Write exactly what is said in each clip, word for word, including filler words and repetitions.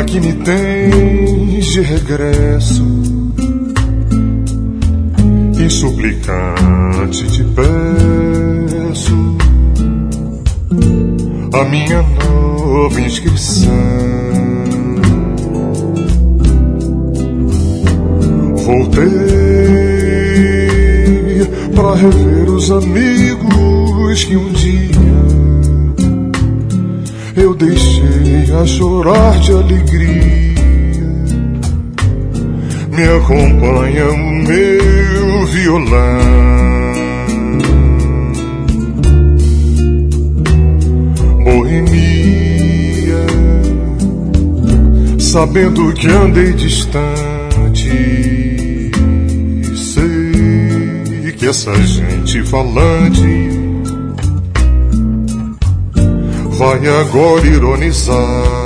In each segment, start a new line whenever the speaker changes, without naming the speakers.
que me tens de regresso, e suplicante te peço a minha nova inscrição. Voltei pra rever os amigos que um dia eu deixei a chorar de alegria. Me acompanha o meu violão, boemia, sabendo que andei distante. Sei que essa gente falante vai agora ironizar.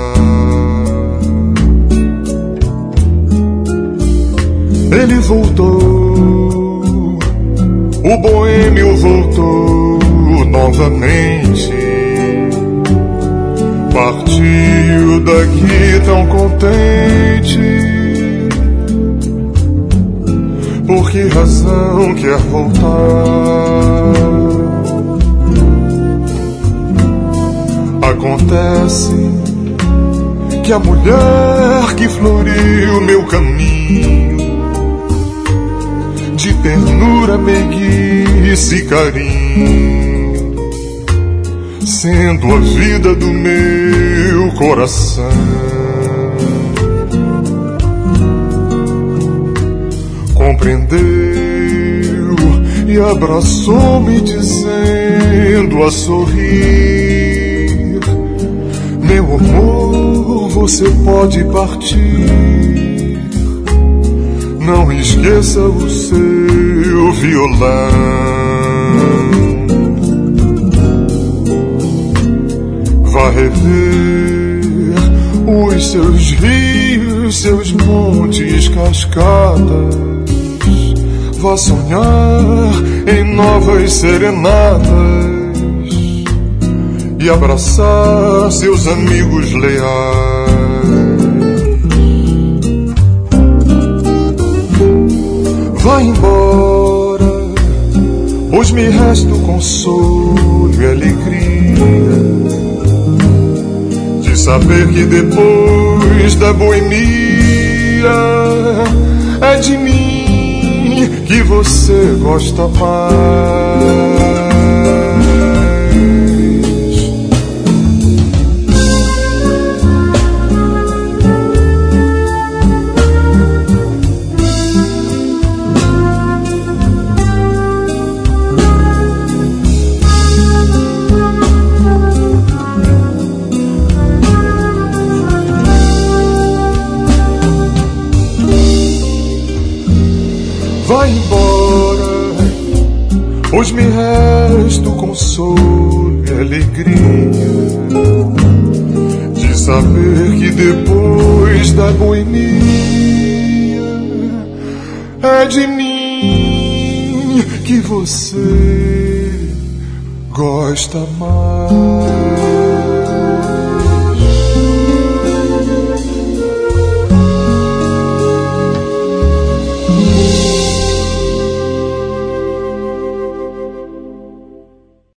Ele voltou, o boêmio voltou novamente. Partiu daqui tão contente. Por que razão quer voltar? Acontece que a mulher que floriu meu caminho, de ternura, meiguice e carinho, sendo a vida do meu coração, compreendeu e abraçou-me dizendo a sorrir: meu amor, você pode partir. Não esqueça o seu violão. Vá rever os seus rios, seus montes, cascadas. Vá sonhar em novas serenatas e abraçar seus amigos leais. Vá embora, pois me resta o consolo e alegria de saber que depois da boemia é de mim que você gosta mais. Vai embora, pois me resta o consolo e alegria de saber que depois da boemia é de mim que você gosta mais.